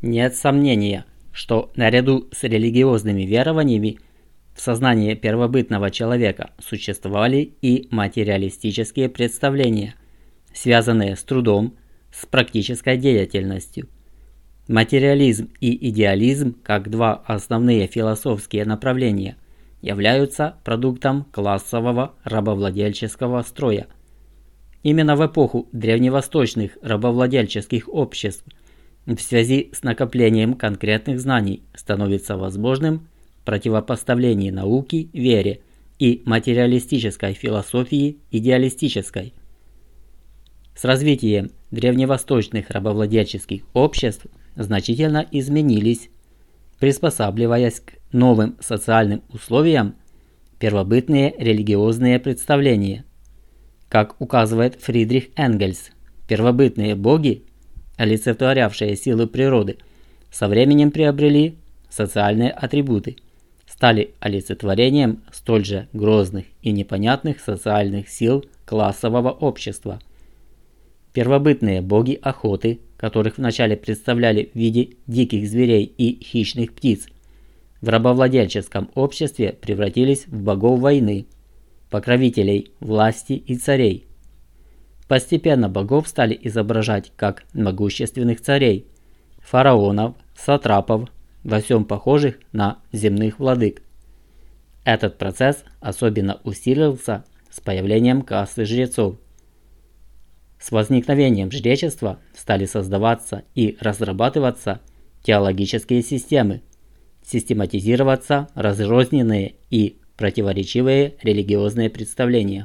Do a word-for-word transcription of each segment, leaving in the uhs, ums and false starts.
Нет сомнения, что наряду с религиозными верованиями в сознании первобытного человека существовали и материалистические представления, связанные с трудом, с практической деятельностью. Материализм и идеализм, как два основные философские направления, являются продуктом классового рабовладельческого строя. Именно в эпоху древневосточных рабовладельческих обществ в связи с накоплением конкретных знаний становится возможным противопоставление науки вере и материалистической философии идеалистической. С развитием древневосточных рабовладельческих обществ значительно изменились, приспосабливаясь к новым социальным условиям, первобытные религиозные представления. Как указывает Фридрих Энгельс, первобытные боги, олицетворявшие силы природы, со временем приобрели социальные атрибуты, стали олицетворением столь же грозных и непонятных социальных сил классового общества. Первобытные боги охоты, которых вначале представляли в виде диких зверей и хищных птиц, в рабовладельческом обществе превратились в богов войны, покровителей власти и царей. Постепенно богов стали изображать как могущественных царей, фараонов, сатрапов, во всем похожих на земных владык. Этот процесс особенно усилился с появлением касты жрецов. С возникновением жречества стали создаваться и разрабатываться теологические системы, систематизироваться разрозненные и противоречивые религиозные представления.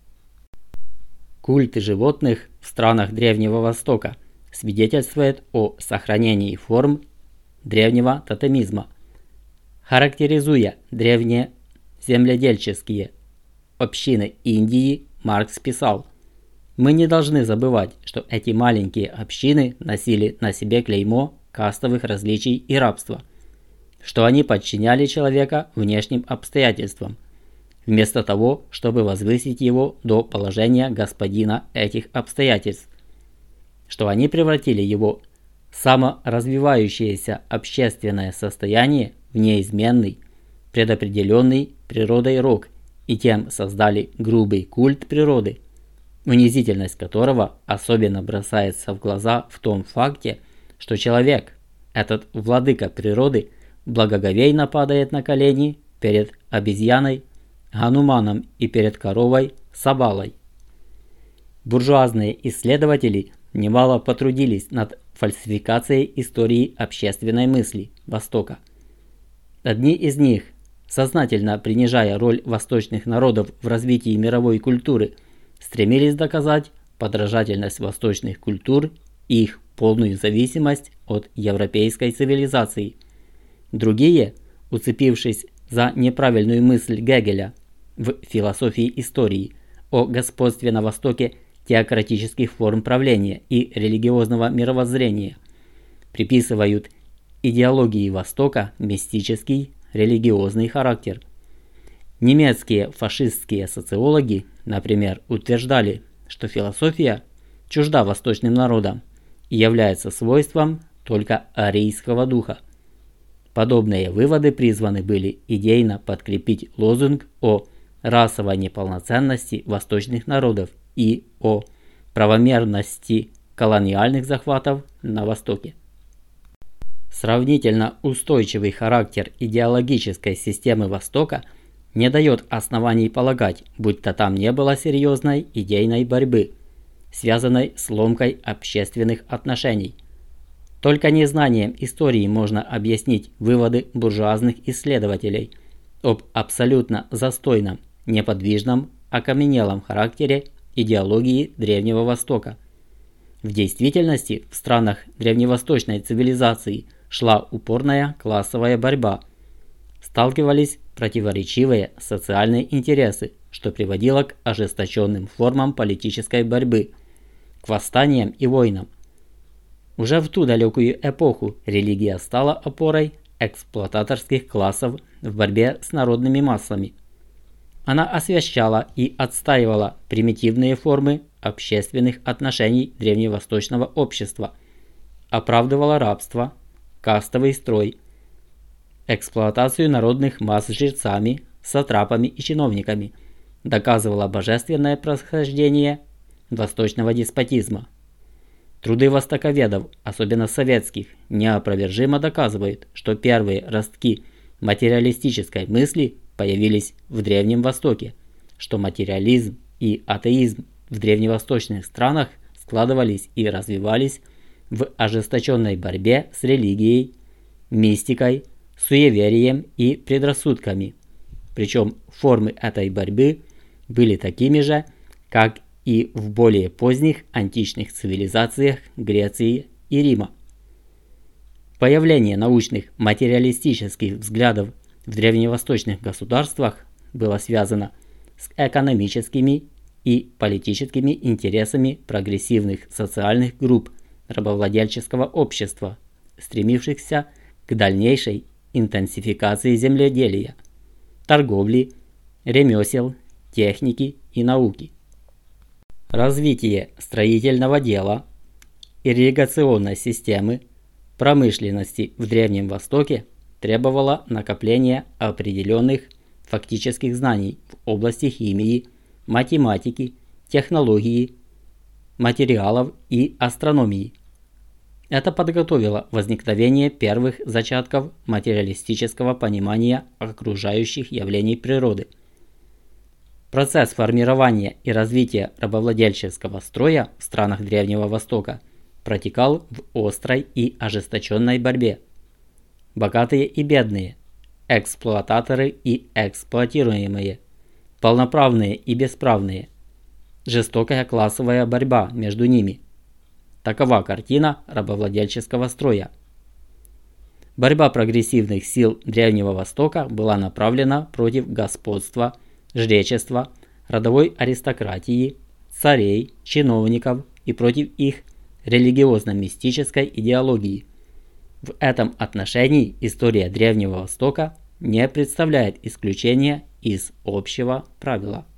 Культы животных в странах Древнего Востока свидетельствует о сохранении форм древнего тотемизма. Характеризуя древние земледельческие общины Индии, Маркс писал: «Мы не должны забывать, что эти маленькие общины носили на себе клеймо кастовых различий и рабства, что они подчиняли человека внешним обстоятельствам, вместо того, чтобы возвысить его до положения господина этих обстоятельств, что они превратили его саморазвивающееся общественное состояние в неизменный, предопределенный природой рок и тем создали грубый культ природы, унизительность которого особенно бросается в глаза в том факте, что человек, этот владыка природы, благоговейно падает на колени перед обезьяной Гануманом и перед коровой Сабалой». Буржуазные исследователи немало потрудились над фальсификацией истории общественной мысли Востока. Одни из них, сознательно принижая роль восточных народов в развитии мировой культуры, стремились доказать подражательность восточных культур и их полную зависимость от европейской цивилизации. Другие, уцепившись за неправильную мысль Гегеля в философии истории о господстве на Востоке теократических форм правления и религиозного мировоззрения, приписывают идеологии Востока мистический религиозный характер. Немецкие фашистские социологи, например, утверждали, что философия чужда восточным народам и является свойством только арийского духа. Подобные выводы призваны были идейно подкрепить лозунг о расовой неполноценности восточных народов и о правомерности колониальных захватов на Востоке. Сравнительно устойчивый характер идеологической системы Востока не дает оснований полагать, будто там не было серьезной идейной борьбы, связанной с ломкой общественных отношений. Только незнанием истории можно объяснить выводы буржуазных исследователей об абсолютно застойном, неподвижном, окаменелом характере идеологии Древнего Востока. В действительности в странах древневосточной цивилизации шла упорная классовая борьба. Сталкивались противоречивые социальные интересы, что приводило к ожесточенным формам политической борьбы, к восстаниям и войнам. Уже в ту далекую эпоху религия стала опорой эксплуататорских классов в борьбе с народными массами. Она освящала и отстаивала примитивные формы общественных отношений древневосточного общества, оправдывала рабство, кастовый строй, эксплуатацию народных масс жрецами, сатрапами и чиновниками, доказывала божественное происхождение восточного деспотизма. Труды востоковедов, особенно советских, неопровержимо доказывают, что первые ростки материалистической мысли появились в Древнем Востоке, что материализм и атеизм в древневосточных странах складывались и развивались в ожесточенной борьбе с религией, мистикой, суеверием и предрассудками. Причем формы этой борьбы были такими же, как и в более поздних античных цивилизациях Греции и Рима. Появление научных материалистических взглядов в древневосточных государствах было связано с экономическими и политическими интересами прогрессивных социальных групп рабовладельческого общества, стремившихся к дальнейшей интенсификации земледелия, торговли, ремесел, техники и науки. Развитие строительного дела, ирригационной системы, промышленности в Древнем Востоке требовало накопления определенных фактических знаний в области химии, математики, технологии, материалов и астрономии. Это подготовило возникновение первых зачатков материалистического понимания окружающих явлений природы. Процесс формирования и развития рабовладельческого строя в странах Древнего Востока протекал в острой и ожесточенной борьбе. Богатые и бедные, эксплуататоры и эксплуатируемые, полноправные и бесправные, жестокая классовая борьба между ними. Такова картина рабовладельческого строя. Борьба прогрессивных сил Древнего Востока была направлена против господства, жречества, родовой аристократии, царей, чиновников и против их религиозно-мистической идеологии. В этом отношении история Древнего Востока не представляет исключения из общего правила.